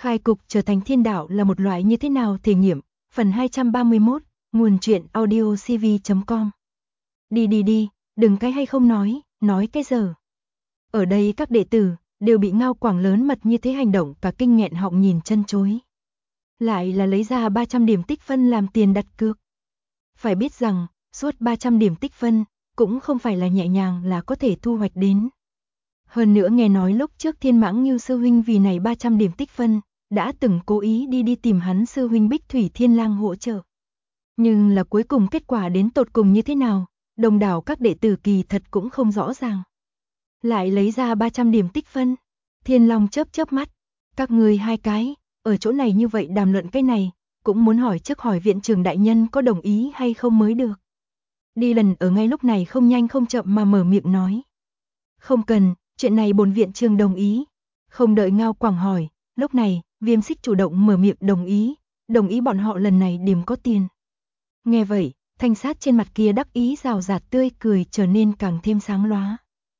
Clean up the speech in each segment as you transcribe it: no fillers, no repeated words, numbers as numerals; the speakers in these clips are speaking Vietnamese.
Khai cục trở thành thiên đạo là một loại như thế nào thể nghiệm, phần 231, nguồn truyện audio cv.com. Đi, đừng cái hay không nói cái giờ. Ở đây các đệ tử đều bị Ngao Quảng lớn mật như thế hành động cả kinh nghẹn họng nhìn chân chối. Lại là lấy ra 300 điểm tích phân làm tiền đặt cược. Phải biết rằng, suốt 300 điểm tích phân cũng không phải là nhẹ nhàng là có thể thu hoạch đến. Hơn nữa nghe nói lúc trước Thiên Mãng Ngưu sư huynh vì này 300 điểm tích phân, đã từng cố ý đi tìm hắn sư huynh Bích Thủy Thiên Lang hỗ trợ. Nhưng là cuối cùng kết quả đến tột cùng như thế nào, đồng đảo các đệ tử kỳ thật cũng không rõ ràng. Lại lấy ra 300 điểm tích phân. Thiên Long chớp mắt, các người hai cái, ở chỗ này như vậy đàm luận cái này, cũng muốn hỏi trước hỏi viện trưởng đại nhân có đồng ý hay không mới được. Đi lần ở ngay lúc này không nhanh không chậm mà mở miệng nói. Không cần, chuyện này bổn viện trưởng đồng ý. Không đợi Ngao Quảng hỏi, lúc này, Viêm Xích chủ động mở miệng đồng ý bọn họ lần này điểm có tiền. Nghe vậy, Thanh Sát trên mặt kia đắc ý rào rạt tươi cười trở nên càng thêm sáng lóa.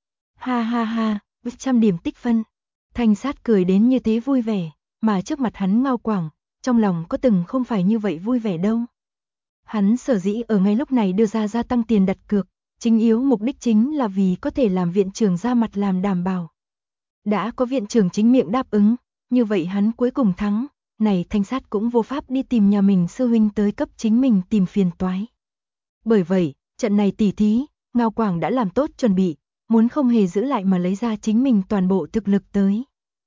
Ha, 100 điểm tích phân. Thanh Sát cười đến như thế vui vẻ, mà trước mặt hắn Ngao Quảng, trong lòng có từng không phải như vậy vui vẻ đâu. Hắn sở dĩ ở ngay lúc này đưa ra gia tăng tiền đặt cược, chính yếu mục đích chính là vì có thể làm viện trưởng ra mặt làm đảm bảo. Đã có viện trưởng chính miệng đáp ứng, như vậy hắn cuối cùng thắng, này Thanh Sát cũng vô pháp đi tìm nhà mình sư huynh tới cấp chính mình tìm phiền toái. Bởi vậy, trận này tỉ thí, Ngao Quảng đã làm tốt chuẩn bị, muốn không hề giữ lại mà lấy ra chính mình toàn bộ thực lực tới.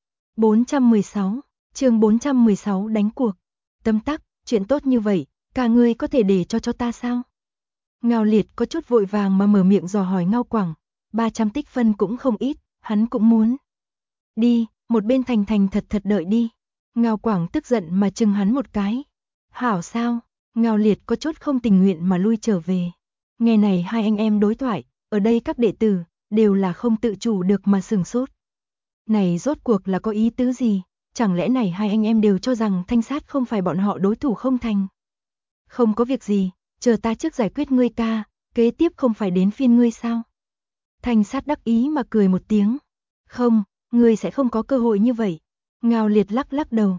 416, chương 416 đánh cuộc. Tấm tắc, chuyện tốt như vậy, cả người có thể để cho ta sao? Ngao Liệt có chút vội vàng mà mở miệng dò hỏi Ngao Quảng, 300 tích phân cũng không ít, hắn cũng muốn. Đi, một bên thành thật đợi đi. Ngao Quảng tức giận mà chừng hắn một cái. Hảo sao? Ngao Liệt có chút không tình nguyện mà lui trở về. Nghe này hai anh em đối thoại, ở đây các đệ tử đều là không tự chủ được mà sửng sốt. Này rốt cuộc là có ý tứ gì? Chẳng lẽ này hai anh em đều cho rằng Thanh Sát không phải bọn họ đối thủ không thành? Không có việc gì, chờ ta trước giải quyết ngươi ca, kế tiếp không phải đến phiên ngươi sao? Thanh Sát đắc ý mà cười một tiếng. Không, ngươi sẽ không có cơ hội như vậy. Ngao Liệt lắc đầu.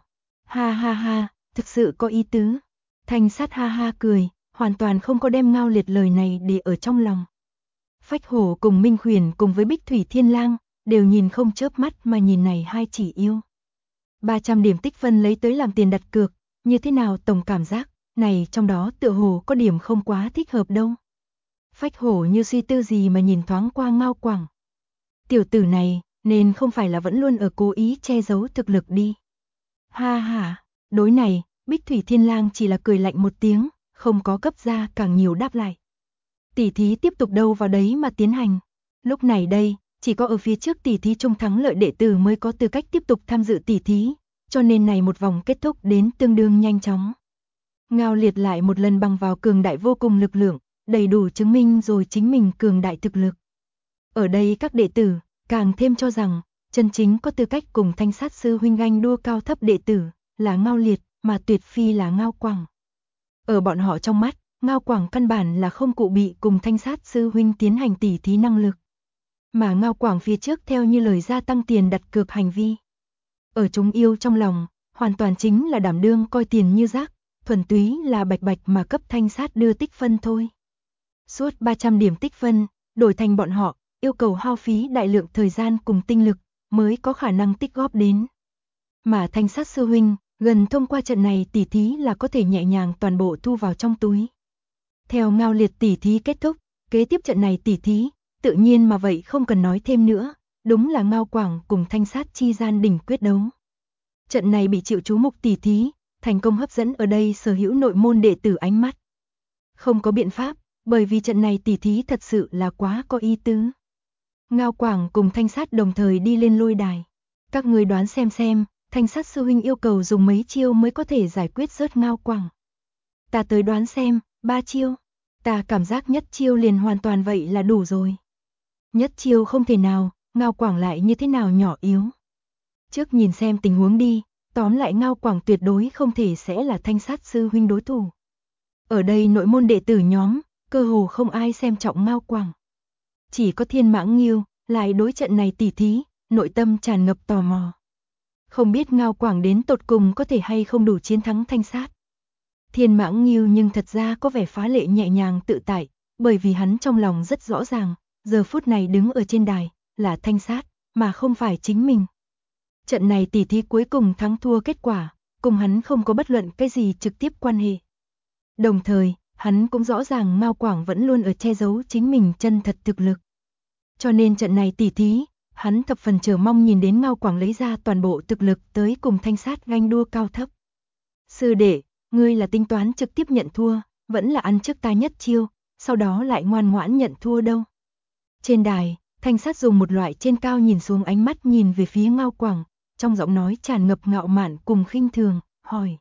Ha, thực sự có ý tứ. Thanh Sát ha cười, hoàn toàn không có đem Ngao Liệt lời này để ở trong lòng. Phách Hổ cùng Minh Khuyển cùng với Bích Thủy Thiên Lang đều nhìn không chớp mắt mà nhìn này hai chỉ yêu. 300 điểm tích phân lấy tới làm tiền đặt cược, như thế nào tổng cảm giác, này trong đó tựa hồ có điểm không quá thích hợp đâu. Phách Hổ như suy tư gì mà nhìn thoáng qua Ngao Quảng. Tiểu tử này, nên không phải là vẫn luôn ở cố ý che giấu thực lực đi. Ha, đối này, Bích Thủy Thiên Lang chỉ là cười lạnh một tiếng, không có cấp ra càng nhiều đáp lại. Tỉ thí tiếp tục đâu vào đấy mà tiến hành. Lúc này đây, chỉ có ở phía trước tỉ thí chung thắng lợi đệ tử mới có tư cách tiếp tục tham dự tỉ thí, cho nên này một vòng kết thúc đến tương đương nhanh chóng. Ngao Liệt lại một lần bằng vào cường đại vô cùng lực lượng, đầy đủ chứng minh rồi chính mình cường đại thực lực. Ở đây các đệ tử càng thêm cho rằng, chân chính có tư cách cùng Thanh Sát sư huynh ganh đua cao thấp đệ tử là Ngao Liệt, mà tuyệt phi là Ngao Quảng. Ở bọn họ trong mắt, Ngao Quảng căn bản là không cụ bị cùng Thanh Sát sư huynh tiến hành tỉ thí năng lực. Mà Ngao Quảng phía trước theo như lời gia tăng tiền đặt cược hành vi. Ở chúng yêu trong lòng, hoàn toàn chính là đảm đương coi tiền như rác, thuần túy là bạch mà cấp Thanh Sát đưa tích phân thôi. Suốt 300 điểm tích phân, đổi thành bọn họ, yêu cầu hao phí đại lượng thời gian cùng tinh lực, mới có khả năng tích góp đến. Mà Thanh Sát sư huynh, gần thông qua trận này tỉ thí là có thể nhẹ nhàng toàn bộ thu vào trong túi. Theo Ngao Liệt tỉ thí kết thúc, kế tiếp trận này tỉ thí, tự nhiên mà vậy không cần nói thêm nữa, đúng là Ngao Quảng cùng Thanh Sát chi gian đỉnh quyết đấu. Trận này bị chịu chú mục tỉ thí, thành công hấp dẫn ở đây sở hữu nội môn đệ tử ánh mắt. Không có biện pháp, bởi vì trận này tỉ thí thật sự là quá có ý tứ. Ngao Quảng cùng Thanh Sát đồng thời đi lên lôi đài. Các người đoán xem, Thanh Sát sư huynh yêu cầu dùng mấy chiêu mới có thể giải quyết rớt Ngao Quảng. Ta tới đoán xem, 3 chiêu. Ta cảm giác nhất chiêu liền hoàn toàn vậy là đủ rồi. Nhất chiêu không thể nào, Ngao Quảng lại như thế nào nhỏ yếu. Trước nhìn xem tình huống đi, tóm lại Ngao Quảng tuyệt đối không thể sẽ là Thanh Sát sư huynh đối thủ. Ở đây nội môn đệ tử nhóm, cơ hồ không ai xem trọng Ngao Quảng. Chỉ có Thiên Mãng Ngưu, lại đối trận này tỉ thí, nội tâm tràn ngập tò mò. Không biết Ngao Quảng đến tột cùng có thể hay không đủ chiến thắng Thanh Sát. Thiên Mãng Nghiêu nhưng thật ra có vẻ phá lệ nhẹ nhàng tự tại, bởi vì hắn trong lòng rất rõ ràng, giờ phút này đứng ở trên đài, là Thanh Sát, mà không phải chính mình. Trận này tỉ thí cuối cùng thắng thua kết quả, cùng hắn không có bất luận cái gì trực tiếp quan hệ. Đồng thời, hắn cũng rõ ràng Ngao Quảng vẫn luôn ở che giấu chính mình chân thật thực lực. Cho nên trận này tỉ thí, hắn thập phần chờ mong nhìn đến Ngao Quảng lấy ra toàn bộ thực lực tới cùng Thanh Sát ganh đua cao thấp. Sư đệ, ngươi là tính toán trực tiếp nhận thua, vẫn là ăn trước ta nhất chiêu, sau đó lại ngoan ngoãn nhận thua đâu. Trên đài, Thanh Sát dùng một loại trên cao nhìn xuống ánh mắt nhìn về phía Ngao Quảng, trong giọng nói tràn ngập ngạo mạn cùng khinh thường, hỏi.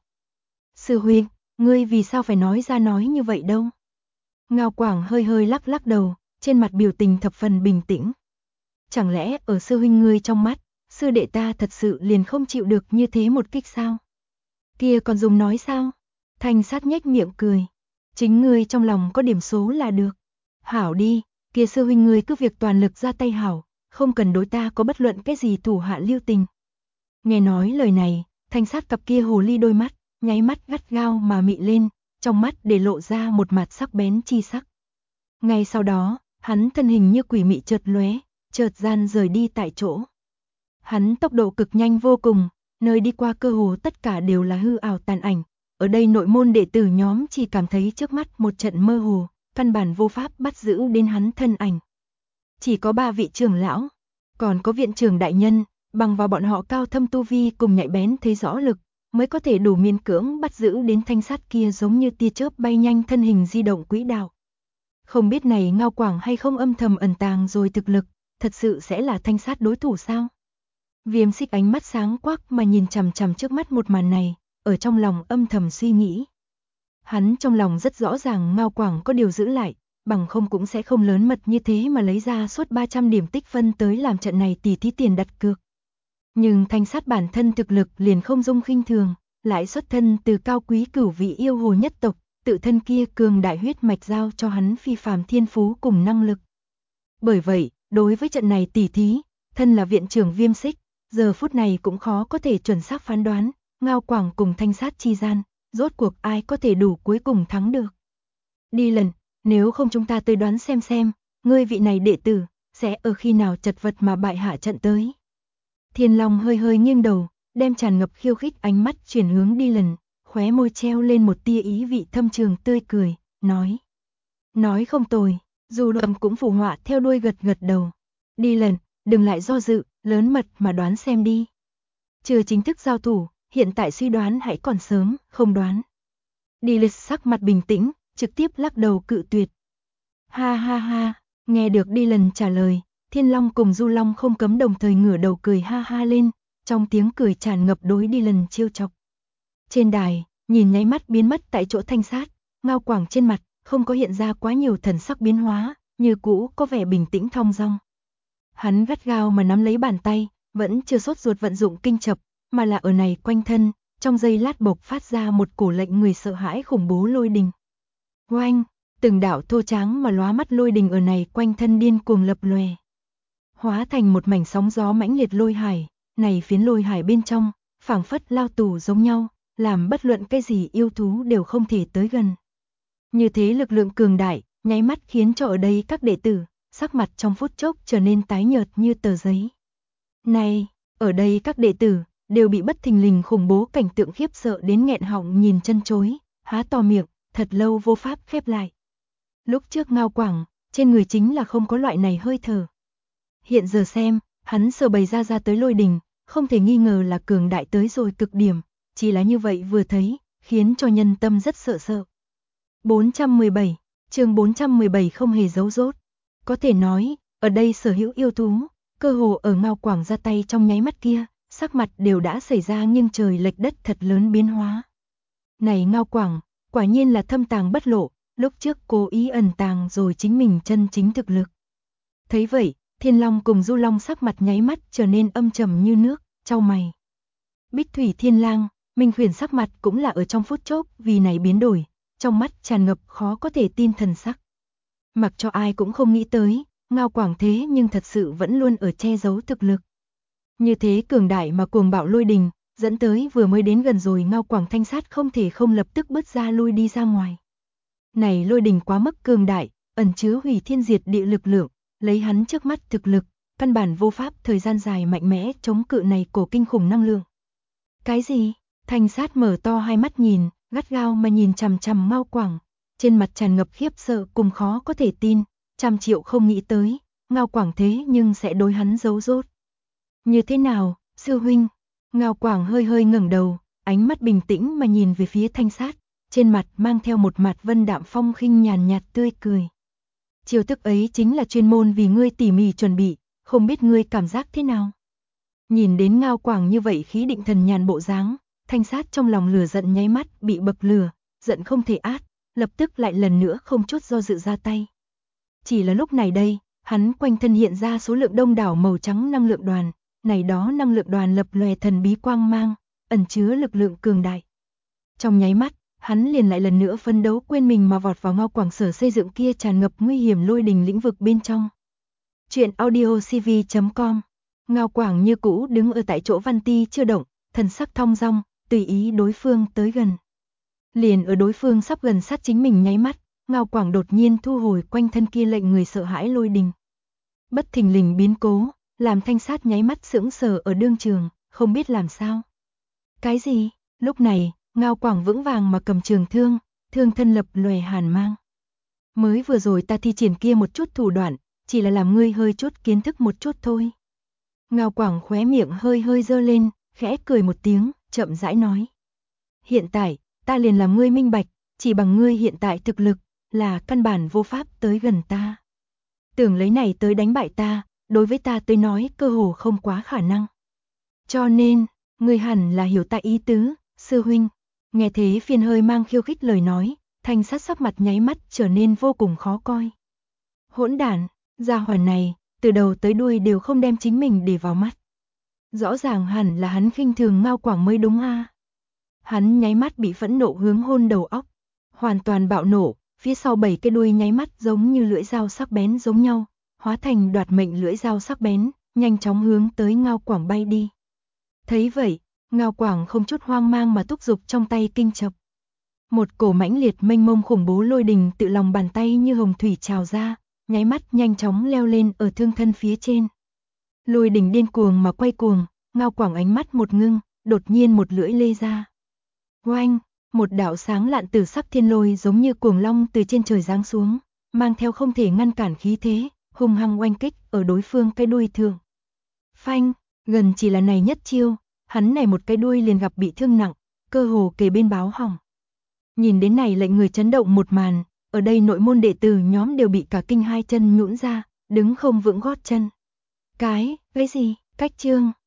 Sư huynh, ngươi vì sao phải nói ra nói như vậy đâu? Ngao Quảng hơi hơi lắc lắc đầu, trên mặt biểu tình thập phần bình tĩnh. Chẳng lẽ ở sư huynh ngươi trong mắt, sư đệ ta thật sự liền không chịu được như thế một kích sao? Kia còn dùng nói sao? Thanh Sát nhếch miệng cười. Chính ngươi trong lòng có điểm số là được. Hảo đi, kia sư huynh ngươi cứ việc toàn lực ra tay hảo, không cần đối ta có bất luận cái gì thủ hạ lưu tình. Nghe nói lời này, Thanh Sát cặp kia hồ ly đôi mắt, nháy mắt gắt gao mà mị lên, trong mắt để lộ ra một mặt sắc bén chi sắc. Ngay sau đó, hắn thân hình như quỷ mị chợt lóe, chợt gian rời đi tại chỗ. Hắn tốc độ cực nhanh vô cùng, nơi đi qua cơ hồ tất cả đều là hư ảo tàn ảnh. Ở đây nội môn đệ tử nhóm chỉ cảm thấy trước mắt một trận mơ hồ, căn bản vô pháp bắt giữ đến hắn thân ảnh. Chỉ có 3 vị trưởng lão, còn có viện trưởng đại nhân, bằng vào bọn họ cao thâm tu vi cùng nhạy bén thấy rõ lực, mới có thể đủ miễn cưỡng bắt giữ đến Thanh Sát kia giống như tia chớp bay nhanh thân hình di động quỹ đạo. Không biết này Ngao Quảng hay không âm thầm ẩn tàng rồi thực lực, thật sự sẽ là Thanh Sát đối thủ sao? Viêm Xích ánh mắt sáng quắc mà nhìn chằm chằm trước mắt một màn này, ở trong lòng âm thầm suy nghĩ. Hắn trong lòng rất rõ ràng Ngao Quảng có điều giữ lại, bằng không cũng sẽ không lớn mật như thế mà lấy ra suốt 300 điểm tích phân tới làm trận này tỉ thí tiền đặt cược. Nhưng Thanh Sát bản thân thực lực liền không dung khinh thường, lại xuất thân từ cao quý cửu vị yêu hồ nhất tộc, tự thân kia cường đại huyết mạch giao cho hắn phi phàm thiên phú cùng năng lực. Bởi vậy, đối với trận này tỉ thí, thân là viện trưởng Viêm Xích, giờ phút này cũng khó có thể chuẩn xác phán đoán, Ngao Quảng cùng Thanh Sát chi gian, rốt cuộc ai có thể đủ cuối cùng thắng được. Đi lần, nếu không chúng ta tới đoán xem, ngươi vị này đệ tử, sẽ ở khi nào chật vật mà bại hạ trận tới. Thiên Long hơi hơi nghiêng đầu, đem tràn ngập khiêu khích ánh mắt chuyển hướng đi lần, khóe môi treo lên một tia ý vị thâm trường tươi cười, nói. Nói không tồi, dù đậm cũng phụ họa theo đuôi gật gật đầu. Đi lần, đừng lại do dự, lớn mật mà đoán xem đi. Chưa chính thức giao thủ, hiện tại suy đoán hãy còn sớm, không đoán. Đi lịch sắc mặt bình tĩnh, trực tiếp lắc đầu cự tuyệt. Ha ha ha, nghe được đi lần trả lời, Thiên Long cùng Du Long không cấm đồng thời ngửa đầu cười ha ha lên, trong tiếng cười tràn ngập đối đi lần trêu chọc. Trên đài, nhìn nháy mắt biến mất tại chỗ Thanh Sát, Ngao Quảng trên mặt, không có hiện ra quá nhiều thần sắc biến hóa, như cũ có vẻ bình tĩnh thong dong. Hắn gắt gao mà nắm lấy bàn tay, vẫn chưa sốt ruột vận dụng kinh chập, mà là ở này quanh thân, trong giây lát bộc phát ra một cổ lệnh người sợ hãi khủng bố lôi đình. Oanh, từng đạo thô tráng mà lóa mắt lôi đình ở này quanh thân điên cuồng lập lòe. Hóa thành một mảnh sóng gió mãnh liệt lôi hải, này phiến lôi hải bên trong, phảng phất lao tù giống nhau, làm bất luận cái gì yêu thú đều không thể tới gần. Như thế lực lượng cường đại, nháy mắt khiến cho ở đây các đệ tử, sắc mặt trong phút chốc trở nên tái nhợt như tờ giấy. Này, ở đây các đệ tử, đều bị bất thình lình khủng bố cảnh tượng khiếp sợ đến nghẹn họng nhìn chân chối, há to miệng, thật lâu vô pháp khép lại. Lúc trước Ngao Quảng, trên người chính là không có loại này hơi thở. Hiện giờ xem, hắn sở bày ra tới lôi đình, không thể nghi ngờ là cường đại tới rồi cực điểm, chỉ là như vậy vừa thấy, khiến cho nhân tâm rất sợ sợ. 417, chương 417 không hề giấu rốt. Có thể nói, ở đây sở hữu yêu thú, cơ hồ ở Ngao Quảng ra tay trong nháy mắt kia, sắc mặt đều đã xảy ra nghiêng trời lệch đất thật lớn biến hóa. Này Ngao Quảng, quả nhiên là thâm tàng bất lộ, lúc trước cố ý ẩn tàng rồi chính mình chân chính thực lực. Thấy vậy, Thiên Long cùng Du Long sắc mặt nháy mắt trở nên âm trầm như nước, chau mày. Bích Thủy Thiên Lang, Minh Huyền sắc mặt cũng là ở trong phút chốc vì này biến đổi, trong mắt tràn ngập khó có thể tin thần sắc. Mặc cho ai cũng không nghĩ tới, Ngao Quảng thế nhưng thật sự vẫn luôn ở che giấu thực lực. Như thế cường đại mà cuồng bạo lôi đình, dẫn tới vừa mới đến gần rồi Ngao Quảng Thanh Sát không thể không lập tức bứt ra lui đi ra ngoài. Này lôi đình quá mức cường đại, ẩn chứa hủy thiên diệt địa lực lượng, lấy hắn trước mắt thực lực, căn bản vô pháp thời gian dài mạnh mẽ chống cự này cổ kinh khủng năng lượng. Cái gì? Thanh Sát mở to hai mắt nhìn, gắt gao mà nhìn chằm chằm Ngao Quảng, trên mặt tràn ngập khiếp sợ cùng khó có thể tin, trăm triệu không nghĩ tới, Ngao Quảng thế nhưng sẽ đối hắn giấu rốt. Như thế nào, sư huynh? Ngao Quảng hơi hơi ngẩng đầu, ánh mắt bình tĩnh mà nhìn về phía Thanh Sát, trên mặt mang theo một mặt vân đạm phong khinh nhàn nhạt tươi cười. Chiêu thức ấy chính là chuyên môn vì ngươi tỉ mỉ chuẩn bị, không biết ngươi cảm giác thế nào? Nhìn đến Ngao Quảng như vậy khí định thần nhàn bộ dáng, Thanh Sát trong lòng lửa giận nháy mắt bị bậc lửa, giận không thể át, lập tức lại lần nữa không chút do dự ra tay. Chỉ là lúc này đây, hắn quanh thân hiện ra số lượng đông đảo màu trắng năng lượng đoàn, này đó năng lượng đoàn lập lòe thần bí quang mang, ẩn chứa lực lượng cường đại. Trong nháy mắt, hắn liền lại lần nữa phấn đấu quên mình mà vọt vào Ngao Quảng sở xây dựng kia tràn ngập nguy hiểm lôi đình lĩnh vực bên trong. Chuyện audio cv.com. Ngao Quảng như cũ đứng ở tại chỗ văn ti chưa động, thần sắc thong dong, tùy ý đối phương tới gần. Liền ở đối phương sắp gần sát chính mình nháy mắt, Ngao Quảng đột nhiên thu hồi quanh thân kia lệnh người sợ hãi lôi đình. Bất thình lình biến cố, làm Thanh Sát nháy mắt sững sờ ở đương trường, không biết làm sao. Cái gì? Lúc này, Ngao Quảng vững vàng mà cầm trường thương, thương thân lập lòe hàn mang. Mới vừa rồi ta thi triển kia một chút thủ đoạn, chỉ là làm ngươi hơi chút kiến thức một chút thôi. Ngao Quảng khóe miệng hơi hơi dơ lên, khẽ cười một tiếng, chậm rãi nói. Hiện tại, ta liền làm ngươi minh bạch, chỉ bằng ngươi hiện tại thực lực, là căn bản vô pháp tới gần ta. Tưởng lấy này tới đánh bại ta, đối với ta tới nói cơ hồ không quá khả năng. Cho nên, ngươi hẳn là hiểu ta ý tứ, sư huynh. Nghe thế phiền hơi mang khiêu khích lời nói, Thanh Sát sắc mặt nháy mắt trở nên vô cùng khó coi. Hỗn đản, gia hỏa này, từ đầu tới đuôi đều không đem chính mình để vào mắt. Rõ ràng hẳn là hắn khinh thường Ngao Quảng mới đúng a. Hắn nháy mắt bị phẫn nộ hướng hôn đầu óc, hoàn toàn bạo nổ, phía sau 7 cái đuôi nháy mắt giống như lưỡi dao sắc bén giống nhau, hóa thành đoạt mệnh lưỡi dao sắc bén, nhanh chóng hướng tới Ngao Quảng bay đi. Thấy vậy, Ngao Quảng không chút hoang mang mà thúc giục trong tay kinh chập. Một cổ mãnh liệt mênh mông khủng bố lôi đình tự lòng bàn tay như hồng thủy trào ra, nháy mắt nhanh chóng leo lên ở thương thân phía trên. Lôi đình điên cuồng mà quay cuồng, Ngao Quảng ánh mắt một ngưng, đột nhiên một lưỡi lê ra. Oanh, một đạo sáng lạn tử sắc thiên lôi giống như cuồng long từ trên trời giáng xuống, mang theo không thể ngăn cản khí thế, hung hăng oanh kích ở đối phương cái đuôi thượng. Phanh, gần chỉ là này nhất chiêu, hắn này một cái đuôi liền gặp bị thương nặng, cơ hồ kề bên báo hỏng. Nhìn đến này lệnh người chấn động một màn, ở đây nội môn đệ tử nhóm đều bị cả kinh hai chân nhũn ra, đứng không vững gót chân. Cái gì, cách chương.